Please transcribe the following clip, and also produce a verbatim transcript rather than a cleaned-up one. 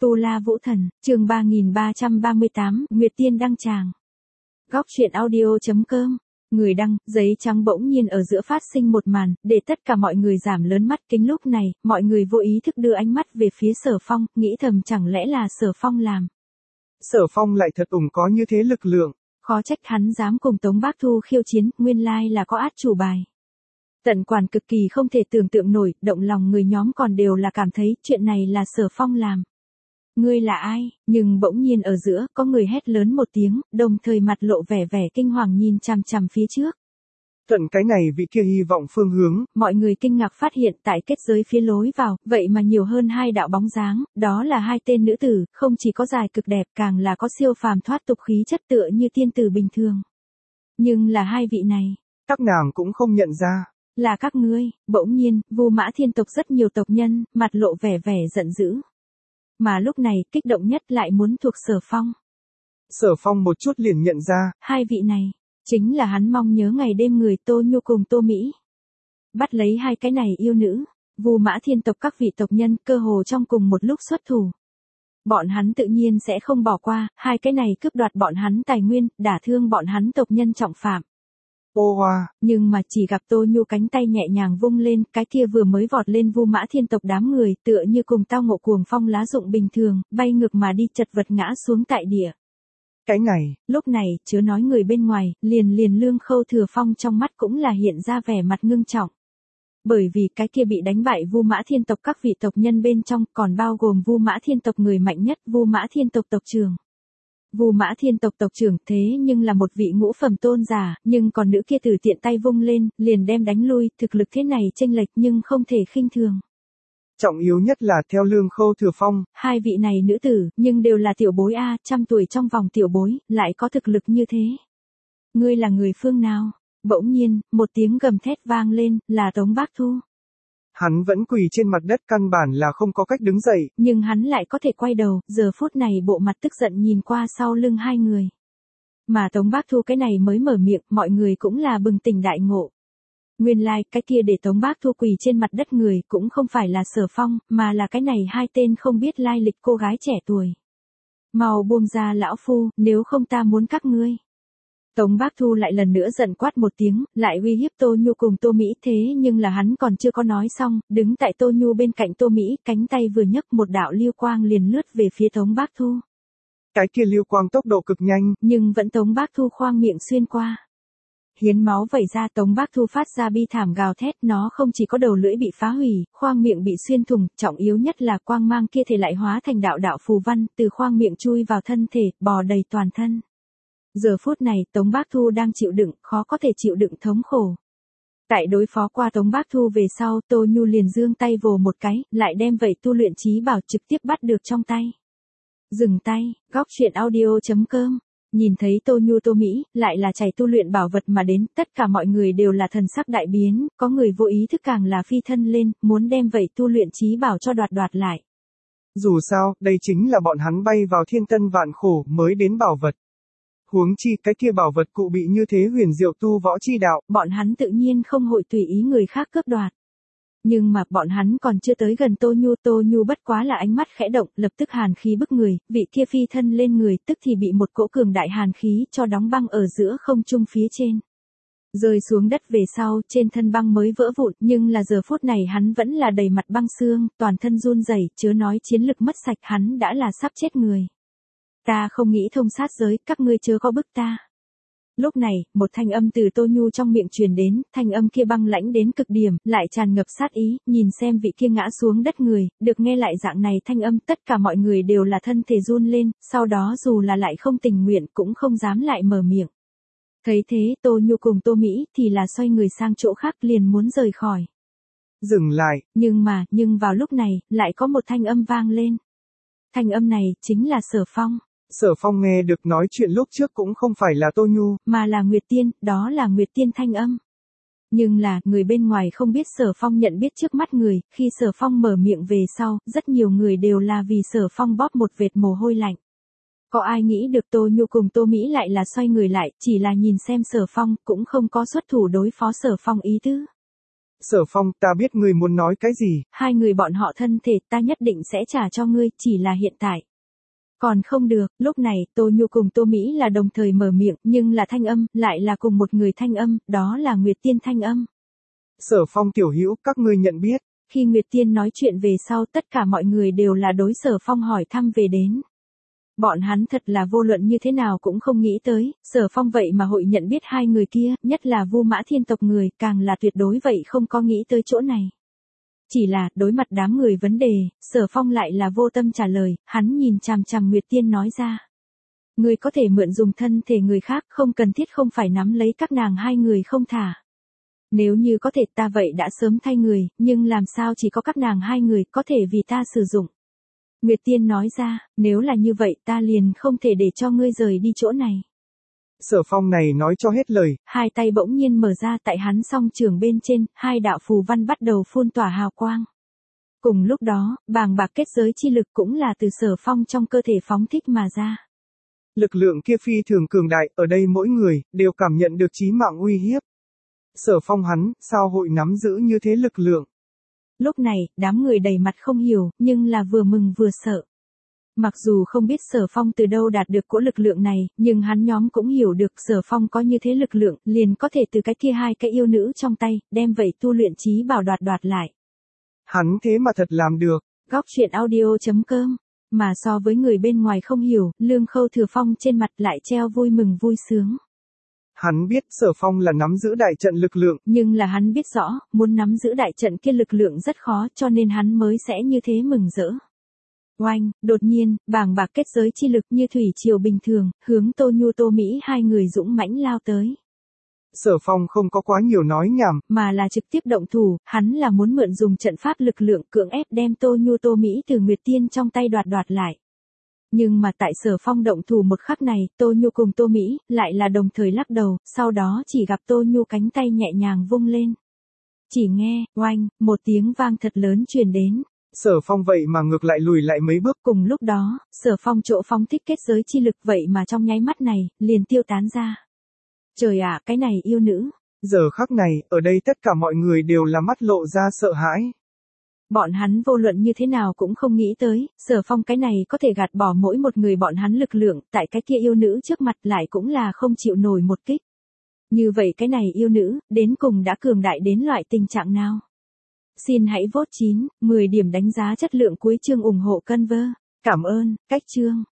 Tu La Vũ Thần, chương ba nghìn ba trăm ba mươi tám, Nguyệt Tiên đăng tràng. Góc truyện audio.com, người đăng, giấy trắng bỗng nhiên ở giữa phát sinh một màn, để tất cả mọi người giảm lớn mắt kính lúc này, mọi người vô ý thức đưa ánh mắt về phía Sở Phong, nghĩ thầm chẳng lẽ là Sở Phong làm. Sở Phong lại thật ủng có như thế lực lượng. Khó trách hắn dám cùng Tống Bác Thu khiêu chiến, nguyên lai là có át chủ bài. Tận Quản cực kỳ không thể tưởng tượng nổi, động lòng người nhóm còn đều là cảm thấy chuyện này là Sở Phong làm. Ngươi là ai? Nhưng bỗng nhiên ở giữa, có người hét lớn một tiếng, đồng thời mặt lộ vẻ vẻ kinh hoàng nhìn chằm chằm phía trước. Tận cái này vị kia hy vọng phương hướng. Mọi người kinh ngạc phát hiện tại kết giới phía lối vào, vậy mà nhiều hơn hai đạo bóng dáng, đó là hai tên nữ tử, không chỉ có dài cực đẹp, càng là có siêu phàm thoát tục khí chất tựa như tiên tử bình thường. Nhưng là hai vị này, các nàng cũng không nhận ra. Là các ngươi. Bỗng nhiên, Vu Mã Thiên tộc rất nhiều tộc nhân, mặt lộ vẻ vẻ giận dữ. Mà lúc này, kích động nhất lại muốn thuộc Sở Phong. Sở Phong một chút liền nhận ra. Hai vị này, chính là hắn mong nhớ ngày đêm người Tô Nhu cùng Tô Mỹ. Bắt lấy hai cái này yêu nữ, Vu Mã Thiên tộc các vị tộc nhân cơ hồ trong cùng một lúc xuất thủ. Bọn hắn tự nhiên sẽ không bỏ qua, hai cái này cướp đoạt bọn hắn tài nguyên, đả thương bọn hắn tộc nhân trọng phạm. Ô hoa, nhưng mà chỉ gặp Tô Nhu cánh tay nhẹ nhàng vung lên, cái kia vừa mới vọt lên Vu Mã Thiên tộc đám người, tựa như cùng tao ngộ cuồng phong lá rụng bình thường, bay ngược mà đi chật vật ngã xuống tại địa. Cái này, lúc này, chớ nói người bên ngoài, liền liền Lương Khâu Thừa Phong trong mắt cũng là hiện ra vẻ mặt ngưng trọng. Bởi vì cái kia bị đánh bại Vu Mã Thiên tộc các vị tộc nhân bên trong, còn bao gồm Vu Mã Thiên tộc người mạnh nhất, Vu Mã Thiên tộc tộc trưởng. Vu Mã Thiên tộc tộc trưởng thế nhưng là một vị ngũ phẩm tôn giả, nhưng còn nữ kia từ tiện tay vung lên, liền đem đánh lui, thực lực thế này chênh lệch nhưng không thể khinh thường. Trọng yếu nhất là theo Lương Khâu Thừa Phong. Hai vị này nữ tử, nhưng đều là tiểu bối A, trăm tuổi trong vòng tiểu bối, lại có thực lực như thế. Ngươi là người phương nào? Bỗng nhiên, một tiếng gầm thét vang lên, là Tống Bác Thu. Hắn vẫn quỳ trên mặt đất căn bản là không có cách đứng dậy. Nhưng hắn lại có thể quay đầu, giờ phút này bộ mặt tức giận nhìn qua sau lưng hai người. Mà Tống Bác Thu cái này mới mở miệng, mọi người cũng là bừng tỉnh đại ngộ. Nguyên lai, like, cái kia để Tống Bác Thu quỳ trên mặt đất người cũng không phải là Sở Phong, mà là cái này hai tên không biết lai lịch cô gái trẻ tuổi. Mau buông ra lão phu, nếu không ta muốn các ngươi. Tống Bác Thu lại lần nữa giận quát một tiếng, lại uy hiếp Tô Nhu cùng Tô Mỹ, thế nhưng là hắn còn chưa có nói xong, đứng tại Tô Nhu bên cạnh Tô Mỹ, cánh tay vừa nhấc một đạo lưu quang liền lướt về phía Tống Bác Thu. Cái kia lưu quang tốc độ cực nhanh, nhưng vẫn Tống Bác Thu khoang miệng xuyên qua. Hiến máu vẩy ra, Tống Bác Thu phát ra bi thảm gào thét, nó không chỉ có đầu lưỡi bị phá hủy, khoang miệng bị xuyên thủng, trọng yếu nhất là quang mang kia thể lại hóa thành đạo đạo phù văn, từ khoang miệng chui vào thân thể, bò đầy toàn thân. Giờ phút này, Tống Bác Thu đang chịu đựng, khó có thể chịu đựng thống khổ. Tại đối phó qua Tống Bác Thu về sau, Tô Nhu liền giương tay vồ một cái, lại đem vậy tu luyện chí bảo trực tiếp bắt được trong tay. Dừng tay, góc truyện audio.com. Nhìn thấy Tô Nhu Tô Mỹ, lại là chảy tu luyện bảo vật mà đến, tất cả mọi người đều là thần sắc đại biến, có người vô ý thức càng là phi thân lên, muốn đem vậy tu luyện chí bảo cho đoạt đoạt lại. Dù sao, đây chính là bọn hắn bay vào thiên tân vạn khổ mới đến bảo vật. Huống chi cái kia bảo vật cụ bị như thế huyền diệu tu võ chi đạo. Bọn hắn tự nhiên không hội tùy ý người khác cướp đoạt. Nhưng mà bọn hắn còn chưa tới gần Tô Nhu, Tô Nhu bất quá là ánh mắt khẽ động, lập tức hàn khí bức người, vị kia phi thân lên người, tức thì bị một cỗ cường đại hàn khí cho đóng băng ở giữa không trung phía trên. Rơi xuống đất về sau, trên thân băng mới vỡ vụn, nhưng là giờ phút này hắn vẫn là đầy mặt băng xương, toàn thân run rẩy, chớ nói chiến lực mất sạch, hắn đã là sắp chết người. Ta không nghĩ thông sát giới, các ngươi chớ có bức ta. Lúc này, một thanh âm từ Tô Nhu trong miệng truyền đến, thanh âm kia băng lãnh đến cực điểm, lại tràn ngập sát ý, nhìn xem vị kia ngã xuống đất người, được nghe lại dạng này thanh âm, tất cả mọi người đều là thân thể run lên, sau đó dù là lại không tình nguyện cũng không dám lại mở miệng. Thấy thế, Tô Nhu cùng Tô Mỹ thì là xoay người sang chỗ khác liền muốn rời khỏi. Dừng lại. Nhưng mà, nhưng vào lúc này, lại có một thanh âm vang lên. Thanh âm này, chính là Sở Phong. Sở Phong nghe được nói chuyện lúc trước cũng không phải là Tô Nhu, mà là Nguyệt Tiên, đó là Nguyệt Tiên thanh âm. Nhưng là, người bên ngoài không biết Sở Phong nhận biết trước mắt người, khi Sở Phong mở miệng về sau, rất nhiều người đều là vì Sở Phong bóp một vệt mồ hôi lạnh. Có ai nghĩ được Tô Nhu cùng Tô Mỹ lại là xoay người lại, chỉ là nhìn xem Sở Phong, cũng không có xuất thủ đối phó Sở Phong ý tứ. Sở Phong, ta biết ngươi muốn nói cái gì. Hai người bọn họ thân thể ta nhất định sẽ trả cho ngươi, chỉ là hiện tại. Còn không được, lúc này, Tô Nhu cùng Tô Mỹ là đồng thời mở miệng, nhưng là thanh âm, lại là cùng một người thanh âm, đó là Nguyệt Tiên thanh âm. Sở Phong tiểu hữu, các ngươi nhận biết. Khi Nguyệt Tiên nói chuyện về sau, tất cả mọi người đều là đối Sở Phong hỏi thăm về đến. Bọn hắn thật là vô luận như thế nào cũng không nghĩ tới, Sở Phong vậy mà hội nhận biết hai người kia, nhất là Vu Mã Thiên tộc người, càng là tuyệt đối vậy không có nghĩ tới chỗ này. Chỉ là, đối mặt đám người vấn đề, Sở Phong lại là vô tâm trả lời, hắn nhìn chằm chằm Nguyệt Tiên nói ra. Người có thể mượn dùng thân thể người khác, không cần thiết không phải nắm lấy các nàng hai người không thả. Nếu như có thể ta vậy đã sớm thay người, nhưng làm sao chỉ có các nàng hai người có thể vì ta sử dụng. Nguyệt Tiên nói ra, nếu là như vậy ta liền không thể để cho ngươi rời đi chỗ này. Sở Phong này nói cho hết lời. Hai tay bỗng nhiên mở ra tại hắn song trường bên trên, hai đạo phù văn bắt đầu phun tỏa hào quang. Cùng lúc đó, bàng bạc kết giới chi lực cũng là từ Sở Phong trong cơ thể phóng thích mà ra. Lực lượng kia phi thường cường đại, ở đây mỗi người, đều cảm nhận được chí mạng uy hiếp. Sở Phong hắn, sao hội nắm giữ như thế lực lượng? Lúc này, đám người đầy mặt không hiểu, nhưng là vừa mừng vừa sợ. Mặc dù không biết Sở Phong từ đâu đạt được cỗ lực lượng này, nhưng hắn nhóm cũng hiểu được Sở Phong có như thế lực lượng, liền có thể từ cái kia hai cái yêu nữ trong tay, đem vậy tu luyện trí bảo đoạt đoạt lại. Hắn thế mà thật làm được. Góc truyện audio chấm com. Mà so với người bên ngoài không hiểu, Lương Khâu Thừa Phong trên mặt lại treo vui mừng vui sướng. Hắn biết Sở Phong là nắm giữ đại trận lực lượng. Nhưng là hắn biết rõ, muốn nắm giữ đại trận kia lực lượng rất khó cho nên hắn mới sẽ như thế mừng rỡ. Oanh, đột nhiên, bàng bạc kết giới chi lực như thủy triều bình thường, hướng Tô Nhu Tô Mỹ hai người dũng mãnh lao tới. Sở Phong không có quá nhiều nói nhảm, mà là trực tiếp động thủ, hắn là muốn mượn dùng trận pháp lực lượng cưỡng ép đem Tô Nhu Tô Mỹ từ Nguyệt Tiên trong tay đoạt đoạt lại. Nhưng mà tại Sở Phong động thủ một khắc này, Tô Nhu cùng Tô Mỹ, lại là đồng thời lắc đầu, sau đó chỉ gặp Tô Nhu cánh tay nhẹ nhàng vung lên. Chỉ nghe, oanh, một tiếng vang thật lớn truyền đến. Sở Phong vậy mà ngược lại lùi lại mấy bước. Cùng lúc đó, Sở Phong chỗ phóng thích kết giới chi lực vậy mà trong nháy mắt này, liền tiêu tán ra. Trời ạ, cái này yêu nữ. Giờ khắc này, ở đây tất cả mọi người đều là mắt lộ ra sợ hãi. Bọn hắn vô luận như thế nào cũng không nghĩ tới, Sở Phong cái này có thể gạt bỏ mỗi một người bọn hắn lực lượng, tại cái kia yêu nữ trước mặt lại cũng là không chịu nổi một kích. Như vậy cái này yêu nữ, đến cùng đã cường đại đến loại tình trạng nào? Xin hãy vote chín, mười điểm đánh giá chất lượng cuối chương ủng hộ Conver. Cảm ơn, cách chương.